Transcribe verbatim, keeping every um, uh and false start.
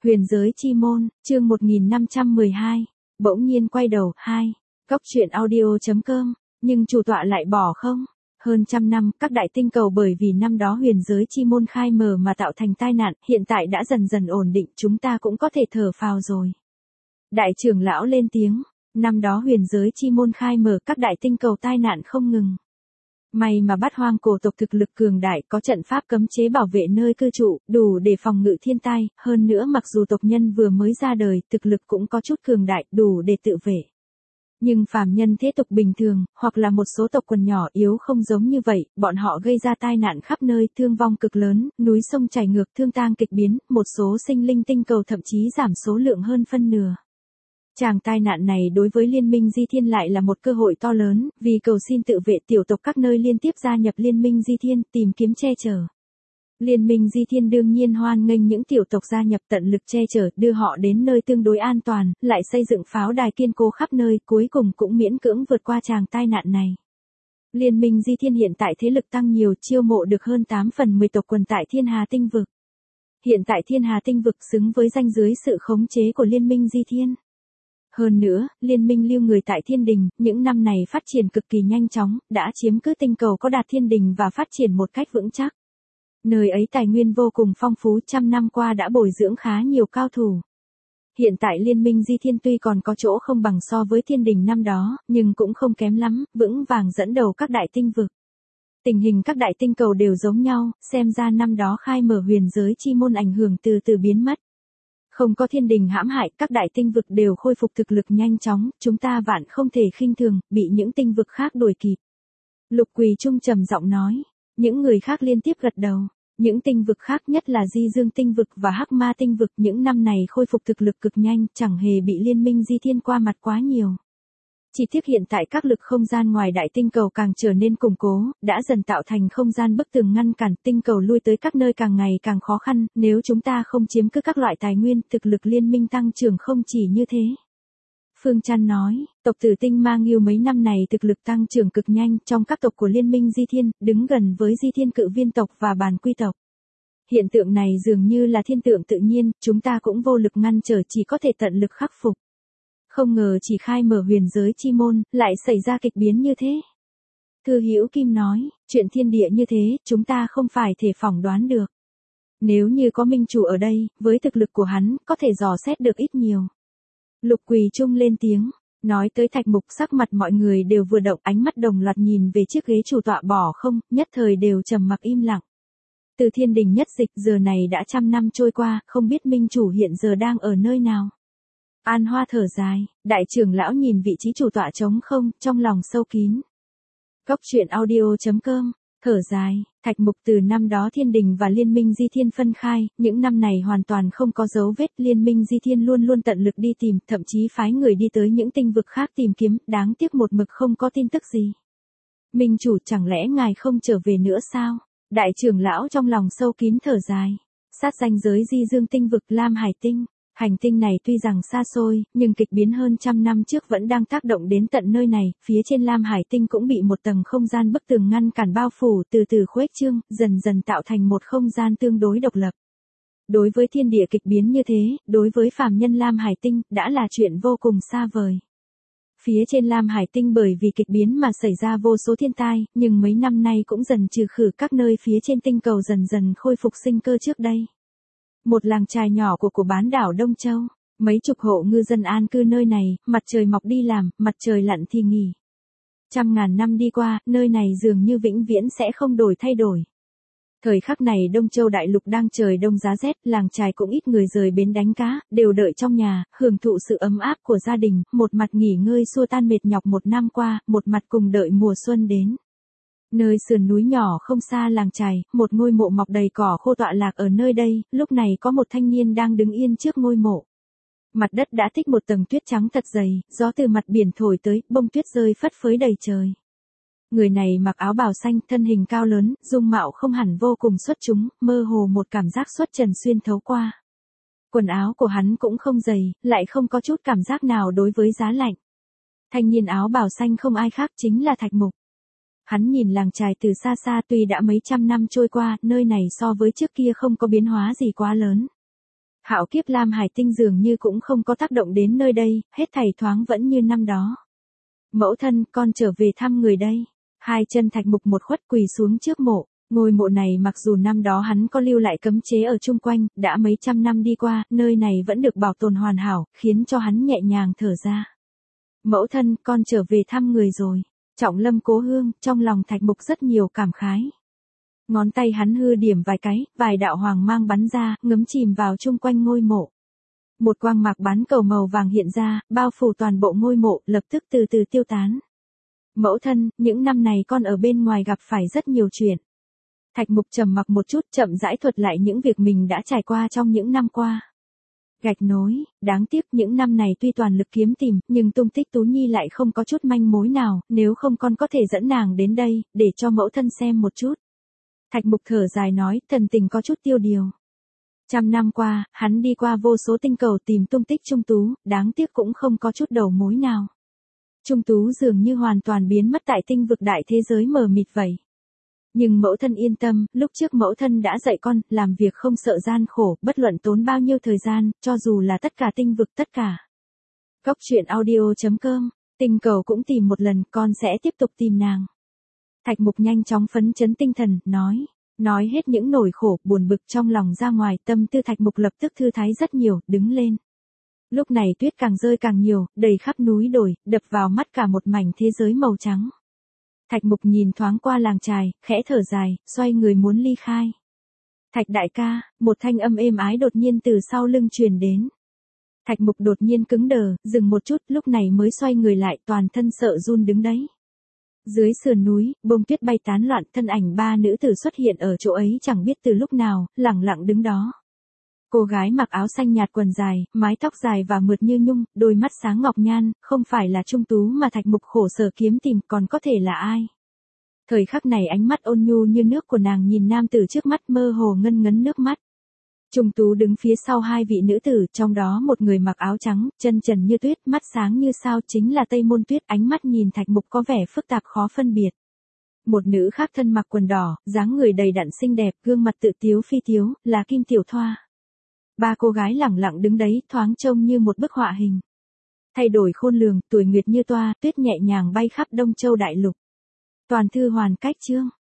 Huyền giới chi môn, chương một nghìn năm trăm mười hai. Bỗng nhiên quay đầu, hai. Cốc truyện audio.com. Nhưng chủ tọa lại bỏ không? Hơn trăm năm, các đại tinh cầu bởi vì năm đó huyền giới chi môn khai mở mà tạo thành tai nạn, hiện tại đã dần dần ổn định, chúng ta cũng có thể thở phào rồi. Đại trưởng lão lên tiếng, năm đó huyền giới chi môn khai mở, các đại tinh cầu tai nạn không ngừng. May mà Bát Hoang cổ tộc thực lực cường đại, có trận pháp cấm chế bảo vệ nơi cư trụ, đủ để phòng ngự thiên tai, hơn nữa mặc dù tộc nhân vừa mới ra đời, thực lực cũng có chút cường đại, đủ để tự vệ. Nhưng phàm nhân thế tục bình thường, hoặc là một số tộc quần nhỏ yếu không giống như vậy, bọn họ gây ra tai nạn khắp nơi, thương vong cực lớn, núi sông chảy ngược, thương tang kịch biến, một số sinh linh tinh cầu thậm chí giảm số lượng hơn phân nửa. Chàng tai nạn này đối với Liên minh Di Thiên lại là một cơ hội to lớn, vì cầu xin tự vệ tiểu tộc các nơi liên tiếp gia nhập Liên minh Di Thiên, tìm kiếm che chở. Liên minh Di Thiên đương nhiên hoan nghênh những tiểu tộc gia nhập tận lực che chở, đưa họ đến nơi tương đối an toàn, lại xây dựng pháo đài kiên cố khắp nơi, cuối cùng cũng miễn cưỡng vượt qua chàng tai nạn này. Liên minh Di Thiên hiện tại thế lực tăng nhiều, chiêu mộ được hơn tám phần mười tộc quần tại Thiên Hà Tinh Vực. Hiện tại Thiên Hà Tinh Vực xứng với danh dưới sự khống chế của Liên minh Di Thiên. Hơn nữa, liên minh lưu người tại thiên đình, những năm này phát triển cực kỳ nhanh chóng, đã chiếm cứ tinh cầu có đạt thiên đình và phát triển một cách vững chắc. Nơi ấy tài nguyên vô cùng phong phú, trăm năm qua đã bồi dưỡng khá nhiều cao thủ. Hiện tại liên minh Di Thiên tuy còn có chỗ không bằng so với thiên đình năm đó, nhưng cũng không kém lắm, vững vàng dẫn đầu các đại tinh vực. Tình hình các đại tinh cầu đều giống nhau, xem ra năm đó khai mở huyền giới chi môn ảnh hưởng từ từ biến mất. Không có thiên đình hãm hại, các đại tinh vực đều khôi phục thực lực nhanh chóng, chúng ta vạn không thể khinh thường, bị những tinh vực khác đuổi kịp. Lục Quỳ Trung trầm giọng nói, những người khác liên tiếp gật đầu, những tinh vực khác nhất là Di Dương tinh vực và Hắc Ma tinh vực những năm này khôi phục thực lực cực nhanh, chẳng hề bị liên minh Di Thiên qua mặt quá nhiều. Chỉ tiếc hiện tại các lực không gian ngoài đại tinh cầu càng trở nên củng cố, đã dần tạo thành không gian bức tường ngăn cản, tinh cầu lui tới các nơi càng ngày càng khó khăn, nếu chúng ta không chiếm cứ các loại tài nguyên, thực lực liên minh tăng trưởng không chỉ như thế. Phương Trăn nói, tộc Tử Tinh Ma Ngưu mấy năm này thực lực tăng trưởng cực nhanh, trong các tộc của liên minh Di Thiên, đứng gần với Di Thiên Cự Viên tộc và Bàn Quy tộc. Hiện tượng này dường như là thiên tượng tự nhiên, chúng ta cũng vô lực ngăn trở, chỉ có thể tận lực khắc phục. Không ngờ chỉ khai mở huyền giới chi môn, lại xảy ra kịch biến như thế. Thư Hữu Kim nói, chuyện thiên địa như thế, chúng ta không phải thể phỏng đoán được. Nếu như có minh chủ ở đây, với thực lực của hắn, có thể dò xét được ít nhiều. Lục Quỳ Trung lên tiếng, nói tới Thạch Mục, sắc mặt mọi người đều vừa động, ánh mắt đồng loạt nhìn về chiếc ghế chủ tọa bỏ không, nhất thời đều trầm mặc im lặng. Từ thiên đình nhất dịch giờ này đã trăm năm trôi qua, không biết minh chủ hiện giờ đang ở nơi nào. An Hoa thở dài, đại trưởng lão nhìn vị trí chủ tọa trống không, trong lòng sâu kín. Cốc truyện audio.com, thở dài, Thạch Mục từ năm đó thiên đình và liên minh Di Thiên phân khai, những năm này hoàn toàn không có dấu vết, liên minh Di Thiên luôn luôn tận lực đi tìm, thậm chí phái người đi tới những tinh vực khác tìm kiếm, đáng tiếc một mực không có tin tức gì. Minh chủ chẳng lẽ ngài không trở về nữa sao? Đại trưởng lão trong lòng sâu kín thở dài, sát ranh giới Di Dương tinh vực Lam Hải Tinh. Hành tinh này tuy rằng xa xôi, nhưng kịch biến hơn trăm năm trước vẫn đang tác động đến tận nơi này, phía trên Lam Hải Tinh cũng bị một tầng không gian bức tường ngăn cản bao phủ, từ từ khuếch trương, dần dần tạo thành một không gian tương đối độc lập. Đối với thiên địa kịch biến như thế, đối với phàm nhân Lam Hải Tinh, đã là chuyện vô cùng xa vời. Phía trên Lam Hải Tinh bởi vì kịch biến mà xảy ra vô số thiên tai, nhưng mấy năm nay cũng dần trừ khử, các nơi phía trên tinh cầu dần dần khôi phục sinh cơ trước đây. Một làng trài nhỏ của của bán đảo Đông Châu, mấy chục hộ ngư dân an cư nơi này, mặt trời mọc đi làm, mặt trời lặn thì nghỉ. Trăm ngàn năm đi qua, nơi này dường như vĩnh viễn sẽ không đổi thay đổi. Thời khắc này Đông Châu đại lục đang trời đông giá rét, làng trài cũng ít người rời bến đánh cá, đều đợi trong nhà, hưởng thụ sự ấm áp của gia đình, một mặt nghỉ ngơi xua tan mệt nhọc một năm qua, một mặt cùng đợi mùa xuân đến. Nơi sườn núi nhỏ không xa làng trài, một ngôi mộ mọc đầy cỏ khô tọa lạc ở nơi đây, lúc này có một thanh niên đang đứng yên trước ngôi mộ. Mặt đất đã tích một tầng tuyết trắng thật dày, gió từ mặt biển thổi tới, bông tuyết rơi phất phới đầy trời. Người này mặc áo bào xanh, thân hình cao lớn, dung mạo không hẳn vô cùng xuất chúng, mơ hồ một cảm giác xuất trần xuyên thấu qua. Quần áo của hắn cũng không dày, lại không có chút cảm giác nào đối với giá lạnh. Thanh niên áo bào xanh không ai khác chính là Thạch Mục. Hắn nhìn làng trài từ xa xa, tuy đã mấy trăm năm trôi qua, nơi này so với trước kia không có biến hóa gì quá lớn. Hạo kiếp Lam Hải Tinh dường như cũng không có tác động đến nơi đây, hết thảy thoáng vẫn như năm đó. Mẫu thân, con trở về thăm người đây. Hai chân Thạch Mục một khuất quỳ xuống trước mộ. Ngôi mộ này mặc dù năm đó hắn có lưu lại cấm chế ở chung quanh, đã mấy trăm năm đi qua, nơi này vẫn được bảo tồn hoàn hảo, khiến cho hắn nhẹ nhàng thở ra. Mẫu thân, con trở về thăm người rồi. Trọng lâm cố hương, trong lòng Thạch Mục rất nhiều cảm khái. Ngón tay hắn hư điểm vài cái, vài đạo hoàng mang bắn ra, ngấm chìm vào chung quanh ngôi mộ. Một quang mạc bán cầu màu vàng hiện ra, bao phủ toàn bộ ngôi mộ, lập tức từ từ tiêu tán. Mẫu thân, những năm này con ở bên ngoài gặp phải rất nhiều chuyện. Thạch Mục trầm mặc một chút, chậm rãi thuật lại những việc mình đã trải qua trong những năm qua. Gạch nối, đáng tiếc những năm này tuy toàn lực kiếm tìm, nhưng tung tích Tú Nhi lại không có chút manh mối nào, nếu không con có thể dẫn nàng đến đây, để cho mẫu thân xem một chút. Thạch Mục thở dài nói, thần tình có chút tiêu điều. Trăm năm qua, hắn đi qua vô số tinh cầu tìm tung tích Trung Tú, đáng tiếc cũng không có chút đầu mối nào. Trung Tú dường như hoàn toàn biến mất tại tinh vực đại thế giới mờ mịt vậy. Nhưng mẫu thân yên tâm, lúc trước mẫu thân đã dạy con, làm việc không sợ gian khổ, bất luận tốn bao nhiêu thời gian, cho dù là tất cả tinh vực tất cả. Góc truyện audio chấm com, tinh cầu cũng tìm một lần, con sẽ tiếp tục tìm nàng. Thạch Mục nhanh chóng phấn chấn tinh thần, nói. Nói hết những nỗi khổ, buồn bực trong lòng ra ngoài, tâm tư Thạch Mục lập tức thư thái rất nhiều, đứng lên. Lúc này tuyết càng rơi càng nhiều, đầy khắp núi đồi, đập vào mắt cả một mảnh thế giới màu trắng. Thạch Mục nhìn thoáng qua làng chài, khẽ thở dài, xoay người muốn ly khai. Thạch đại ca, một thanh âm êm ái đột nhiên từ sau lưng truyền đến. Thạch Mục đột nhiên cứng đờ, dừng một chút, lúc này mới xoay người lại, toàn thân sợ run đứng đấy. Dưới sườn núi, bông tuyết bay tán loạn, thân ảnh ba nữ tử xuất hiện ở chỗ ấy chẳng biết từ lúc nào, lẳng lặng đứng đó. Cô gái mặc áo xanh nhạt quần dài, mái tóc dài và mượt như nhung, đôi mắt sáng ngọc nhan, không phải là Trung Tú mà Thạch Mục khổ sở kiếm tìm, còn có thể là ai? Thời khắc này ánh mắt ôn nhu như nước của nàng nhìn nam tử trước mắt mơ hồ ngân ngấn nước mắt. Trung Tú đứng phía sau hai vị nữ tử, trong đó một người mặc áo trắng, chân trần như tuyết, mắt sáng như sao chính là Tây Môn Tuyết, ánh mắt nhìn Thạch Mục có vẻ phức tạp khó phân biệt. Một nữ khác thân mặc quần đỏ, dáng người đầy đặn xinh đẹp, gương mặt tự tiếu phi tiếu, là Kim Tiểu Thoa. Ba cô gái lẳng lặng đứng đấy, thoáng trông như một bức họa hình. Thay đổi khôn lường, tuổi nguyệt như toa, tuyết nhẹ nhàng bay khắp Đông Châu đại lục. Toàn thư hoàn cách chương.